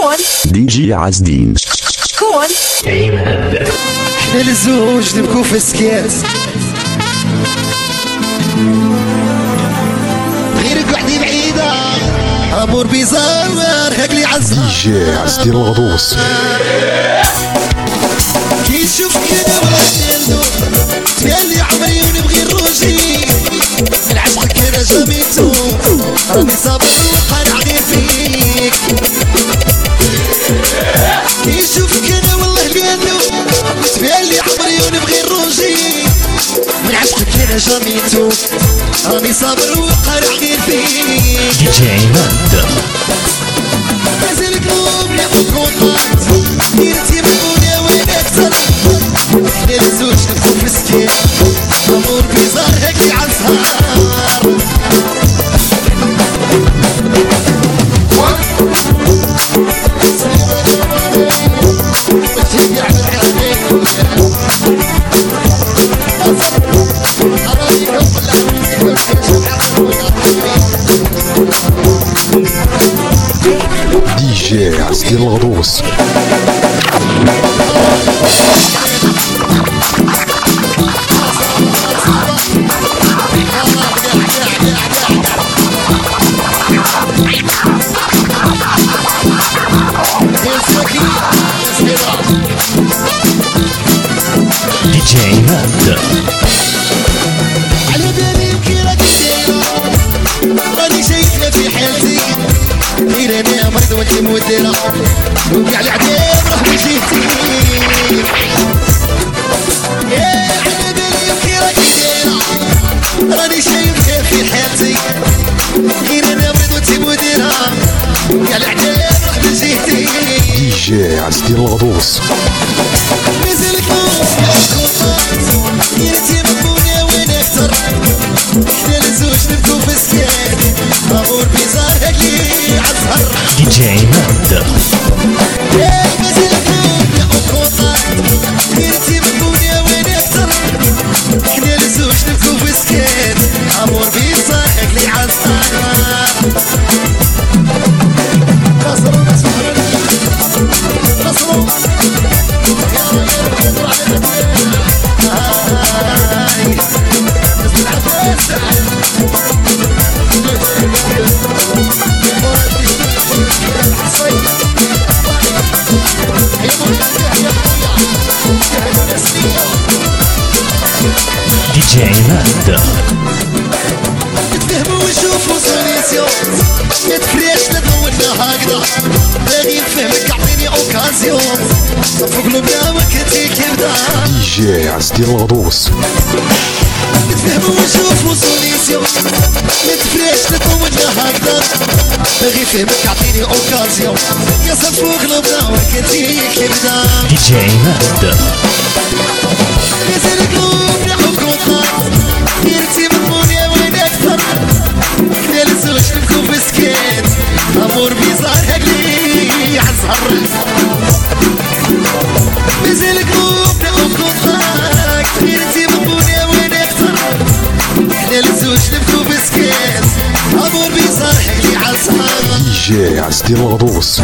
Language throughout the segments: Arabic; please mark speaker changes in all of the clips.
Speaker 1: شكون؟
Speaker 2: دي جي عزدين.
Speaker 1: شكون؟
Speaker 3: احنا للزوج نبكو في السكاس، غيرك وحدي بعيدة عبور بيزار هاكلي عزها.
Speaker 2: دي جي عزدين الغضوص.
Speaker 3: كي نشوف كده ولا ندو تبيالي عمري ونبغي الروجي من عشقك كده جميتو راني صابر وقارع غير فيك. كي نشوف كده والله ليالو تبيالي عمري ونبغي الروجي من عشقك كده جميتو راني صابر وقارع غير فيك.
Speaker 4: دي جي عماد
Speaker 3: مازال قلوب ناخد كونتاكت ديرتي مبونيا وين اكثر. احنا للزوج نبكو في السكين امور بيزار هاكلي عالسهر.
Speaker 2: دي جي عزدين الغضوص.
Speaker 4: دي جي عماد
Speaker 3: على بالي كي راكي دايرة راني شايفة في حالتي غير انا مريض وانت مودرة وكاع العذاب راه وجهتي. يا على بالي كي راكي دايرة راني شايفة في حالتي غير انا مريض وانت مودرة وكاع العذاب راه وجهتي.
Speaker 2: دي جي عزدين الغضوص.
Speaker 3: مازال ديرتي مبونيا وين اكثر. احنا للزوج نبكو في السكان امور بيزار هاكلي عالسهر.
Speaker 4: دي جي عماد
Speaker 3: مازال ناخد كونتاكت ديرتي مبونيا وين اكثر. احنا للزوج نبكو في السكان امور بيزار هاكلي عالسهر. نصرو نصرو
Speaker 4: دي جي عماد
Speaker 3: نتفهمو ونشوفو سوليسيون متفريش نتولنا هكذا باغي نفهمك عطيني اوكازيون صفو قلوبنا ما كنتي كيبدا.
Speaker 2: دي جي عزدين الغضوص.
Speaker 3: نتفهمو ونشوفو سوليسيون متفريش نتولنا هكذا باغي نفهمك عطيني اوكازيون يا صفو قلوبنا ما كنتي كيبدا.
Speaker 4: دي جي عماد
Speaker 3: مازال قلوب ناخد كونتاكت ديرتي مبونيا وين اكثر. احنا للزوج نبكو في سكات امور بيزار هاكلي عالسهر. مازال قلوب ناخد كونتاكت ديرتي مبونيا وين اكثر. احنا للزوج نبكو في سكات امور بيزار هاكلي عالسهر.
Speaker 2: دي جي عزدين الغضوص.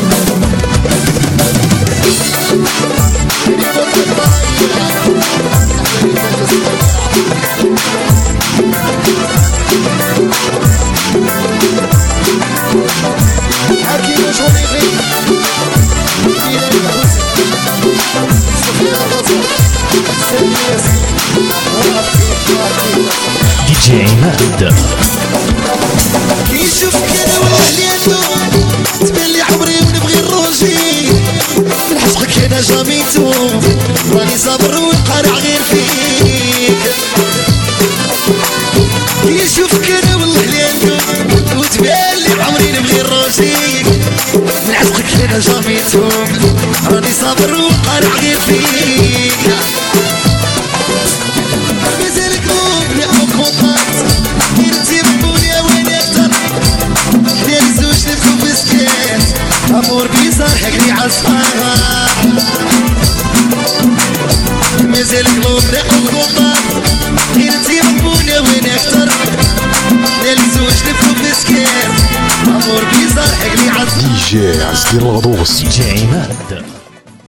Speaker 4: دي جي عماد
Speaker 3: كي نشوف كده والله ليالو تبالي عمري ونبغي الروجي من عشقك انا جاميتو راني صابر والقارع غير فيك. كي نشوف كده والله ليالو وتبالي عمري نبغي الروجي من عشقك انا جاميتو راني صابر والقارع غير فيك. مازال قلوب ناخد كونتاكت ديرتي مبونيا وين اكثر. احنا للزوج نبكو في سكات امور بيزار هاكلي عالسهر. مازال قلوب ناخد كونتاكت ديرتي مبونيا وين اكثر. احنا للزوج نبكو في سكات امور بيزار صالحك لي عز
Speaker 2: دي جي عز الدين الغضوص.
Speaker 4: دي جي عماد.